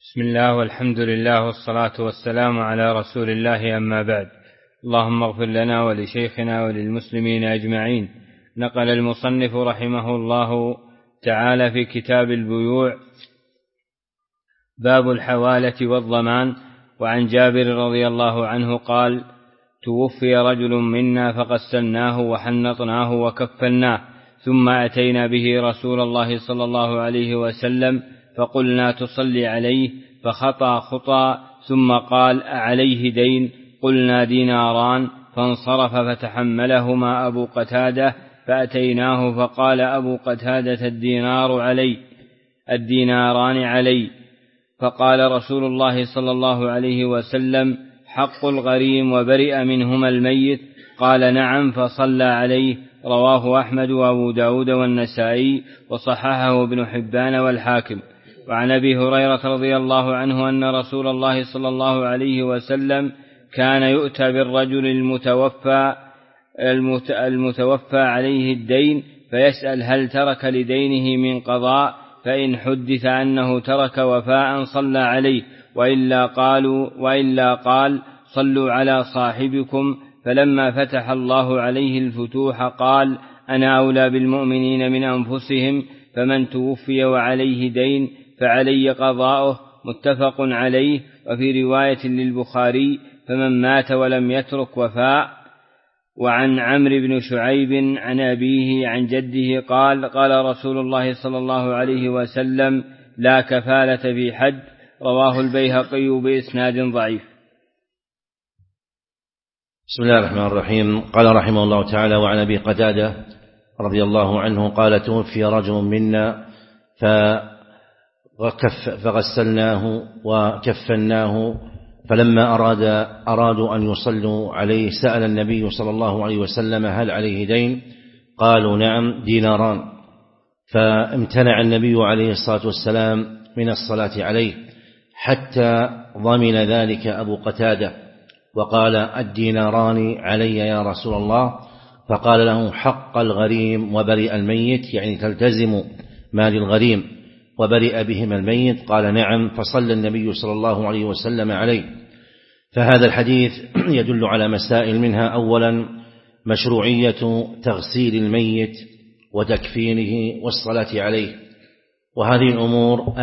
بسم الله والحمد لله والصلاة والسلام على رسول الله، أما بعد. اللهم اغفر لنا ولشيخنا وللمسلمين أجمعين. نقل المصنف رحمه الله تعالى في كتاب البيوع باب الحوالة والضمان. وعن جابر رضي الله عنه قال: توفي رجل منا فغسلناه وحنطناه وكفناه، ثم أتينا به رسول الله صلى الله عليه وسلم فقلنا تصلي عليه، فخطى خطى ثم قال: أعليه دين؟ قلنا: ديناران. فانصرف فتحملهما أبو قتادة، فأتيناه فقال أبو قتادة: الديناران علي. فقال رسول الله صلى الله عليه وسلم: حق الغريم وبرئ منهما الميت. قال: نعم. فصلى عليه. رواه أحمد وأبو داود والنسائي، وصححه ابن حبان والحاكم. وعن أبي هريرة رضي الله عنه أن رسول الله صلى الله عليه وسلم كان يؤتى بالرجل المتوفى عليه الدين، فيسأل: هل ترك لدينه من قضاء؟ فإن حدث أنه ترك وفاء صلى عليه، وإلا قال: صلوا على صاحبكم. فلما فتح الله عليه الفتوح قال: أنا أولى بالمؤمنين من أنفسهم، فمن توفي وعليه دين فعلي قضاؤه. متفق عليه. وفي رواية للبخاري: فمن مات ولم يترك وفاء. وعن عمرو بن شعيب عن أبيه عن جده قال: قال رسول الله صلى الله عليه وسلم: لا كفالة في حد. رواه البيهقي بإسناد ضعيف. بسم الله الرحمن الرحيم. قال رحمه الله تعالى: وعن أبي قتادة رضي الله عنه قال: توفي رجل منا فغسلناه وكفناه، فلما أرادوا أن يصلوا عليه سأل النبي صلى الله عليه وسلم: هل عليه دين؟ قالوا: نعم، ديناران. فامتنع النبي عليه الصلاة والسلام من الصلاة عليه حتى ضمن ذلك أبو قتادة، وقال: الديناران علي يا رسول الله. فقال له: حق الغريم وبرئ الميت، يعني تلتزم مال الغريم وبرئ بهما الميت. قال: نعم. فصلى النبي صلى الله عليه وسلم عليه. فهذا الحديث يدل على مسائل، منها: أولا مشروعية تغسيل الميت وتكفينه والصلاة عليه، وهذه الأمور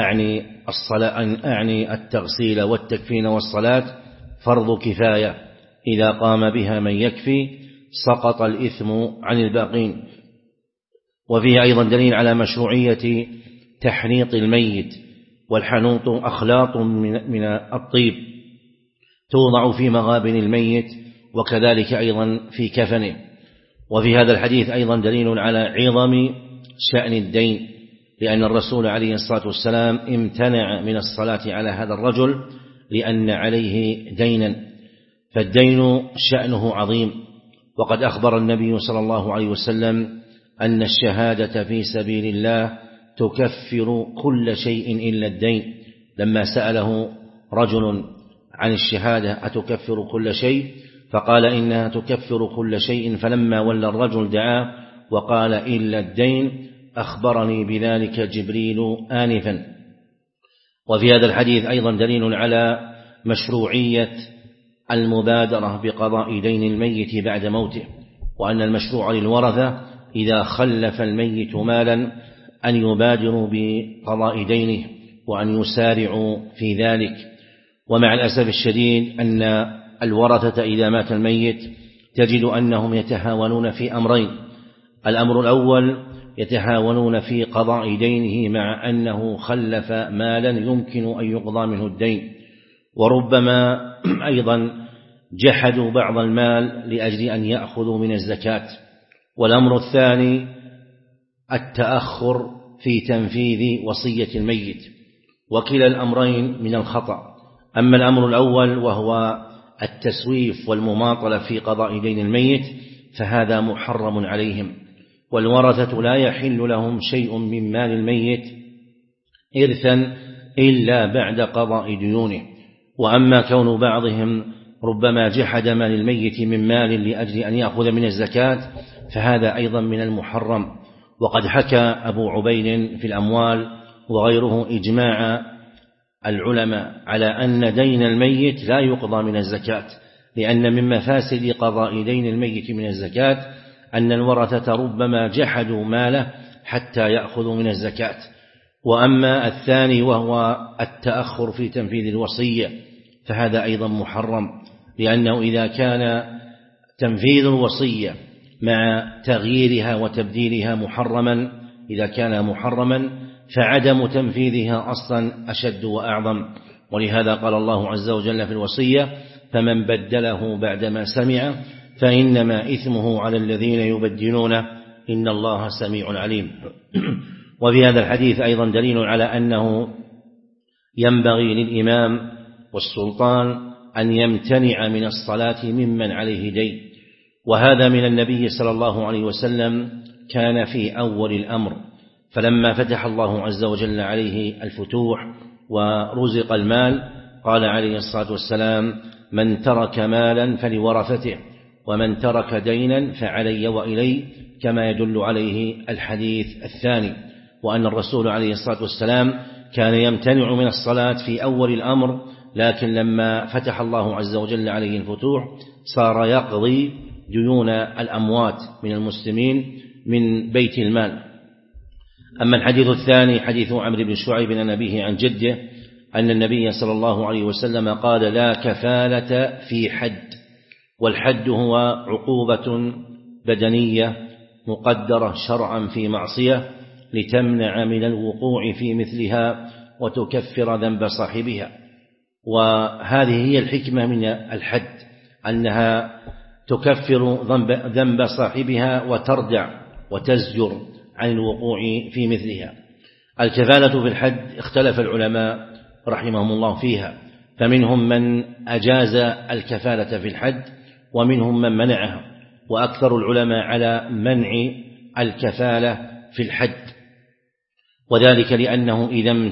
أعني التغسيل والتكفين والصلاة فرض كفاية، إذا قام بها من يكفي سقط الإثم عن الباقين. وفيه أيضا دليل على مشروعية تحنيط الميت، والحنوط أخلاط من الطيب توضع في مغابن الميت، وكذلك أيضا في كفنه. وفي هذا الحديث أيضا دليل على عظم شأن الدين، لأن الرسول عليه الصلاة والسلام امتنع من الصلاة على هذا الرجل لأن عليه دينا، فالدين شأنه عظيم. وقد أخبر النبي صلى الله عليه وسلم أن الشهادة في سبيل الله تكفر كل شيء إلا الدين، لما سأله رجل عن الشهادة: أتكفر كل شيء؟ فقال: إنها تكفر كل شيء. فلما ولى الرجل دعاه وقال: إلا الدين، أخبرني بذلك جبريل آنفا. وفي هذا الحديث أيضا دليل على مشروعية المبادرة بقضاء دين الميت بعد موته، وأن المشروع للورثة إذا خلف الميت مالا أن يبادروا بقضاء دينه وأن يسارعوا في ذلك. ومع الأسف الشديد أن الورثة إذا مات الميت تجد أنهم يتهاونون في أمرين: الأمر الأول يتهاونون في قضاء دينه مع أنه خلف مالا يمكن أن يقضى منه الدين، وربما أيضا جحدوا بعض المال لأجل أن يأخذوا من الزكاة. والأمر الثاني التأخر في تنفيذ وصية الميت، وكلا الأمرين من الخطأ. أما الأمر الأول وهو التسويف والمماطلة في قضاء دين الميت فهذا محرم عليهم، والورثة لا يحل لهم شيء من مال الميت إرثا إلا بعد قضاء ديونه. وأما كون بعضهم ربما جحد مال الميت من مال لأجل أن يأخذ من الزكاة فهذا أيضا من المحرم. وقد حكى أبو عبيد في الأموال وغيره إجماع العلماء على أن دين الميت لا يقضى من الزكاة، لأن من مفاسد قضاء دين الميت من الزكاة أن الورثة ربما جحدوا ماله حتى يأخذوا من الزكاة. وأما الثاني وهو التأخر في تنفيذ الوصية فهذا أيضا محرم، لأنه إذا كان تنفيذ الوصية مع تغييرها وتبديلها محرما، إذا كان محرما فعدم تنفيذها أصلا أشد وأعظم. ولهذا قال الله عز وجل في الوصية: فمن بدله بعدما سمع فإنما إثمه على الذين يبدلونه إن الله سميع عليم. وفي هذا الحديث أيضا دليل على أنه ينبغي للإمام والسلطان أن يمتنع من الصلاة ممن عليه دين، وهذا من النبي صلى الله عليه وسلم كان في أول الأمر، فلما فتح الله عز وجل عليه الفتوح ورزق المال قال عليه الصلاة والسلام: من ترك مالا فلورثته، ومن ترك دينا فعلي وإلي، كما يدل عليه الحديث الثاني. وأن الرسول عليه الصلاة والسلام كان يمتنع من الصلاة في أول الأمر، لكن لما فتح الله عز وجل عليه الفتوح صار يقضي ديون الأموات من المسلمين من بيت المال. أما الحديث الثاني حديث عمرو بن شعيب عن أبيه عن جده أن النبي صلى الله عليه وسلم قال: لا كفالة في حد، والحد هو عقوبة بدنية مقدرة شرعا في معصية لتمنع من الوقوع في مثلها وتكفر ذنب صاحبها. وهذه هي الحكمة من الحد، أنها تكفر ذنب صاحبها وتردع وتزجر عن الوقوع في مثلها. الكفالة في الحد اختلف العلماء رحمهم الله فيها، فمنهم من أجاز الكفالة في الحد ومنهم من منعها، وأكثر العلماء على منع الكفالة في الحد، وذلك لأنه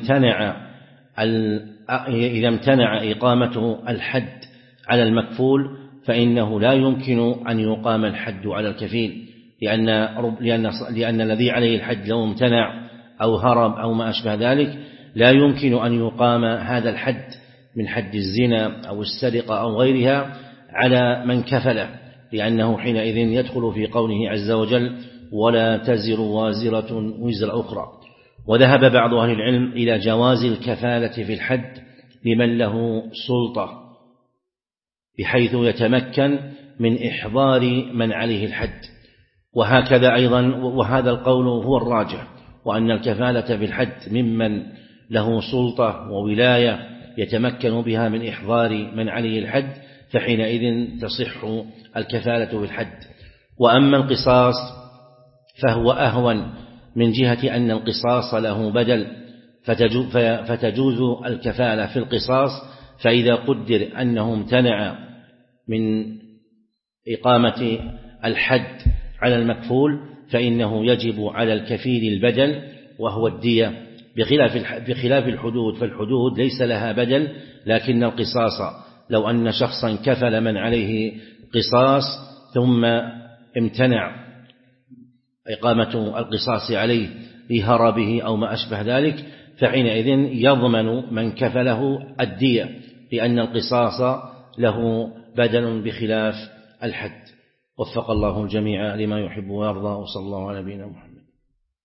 إذا امتنع إقامة الحد على المكفول فإنه لا يمكن أن يقام الحد على الكفيل، لأن الذي عليه الحد لو امتنع أو هرب أو ما أشبه ذلك لا يمكن أن يقام هذا الحد من حد الزنا أو السرقة أو غيرها على من كفله، لأنه حينئذ يدخل في قوله عز وجل: ولا تزر وازرة وزر أخرى. وذهب بعض أهل العلم إلى جواز الكفالة في الحد لمن له سلطة، بحيث يتمكن من إحضار من عليه الحد، وهكذا أيضا، وهذا القول هو الراجح، وأن الكفالة في الحد ممن له سلطة وولاية يتمكن بها من إحضار من عليه الحد، فحينئذ تصح الكفالة في الحد. وأما القصاص فهو أهون من جهة أن القصاص له بدل، فتجوز الكفالة في القصاص، فإذا قدر أنه امتنع من إقامة الحد على المكفول فإنه يجب على الكفيل البدل وهو الدية، بخلاف الحدود، فالحدود ليس لها بدل، لكن القصاص لو أن شخصا كفل من عليه قصاص ثم امتنع إقامة القصاص عليه لهربه أو ما أشبه ذلك، فحينئذ يضمن من كفله الدية، لأن القصاص له بدل بخلاف الحد. وفق الله الجميع لما يحب ويرضى، وصلى الله على نبينا محمد.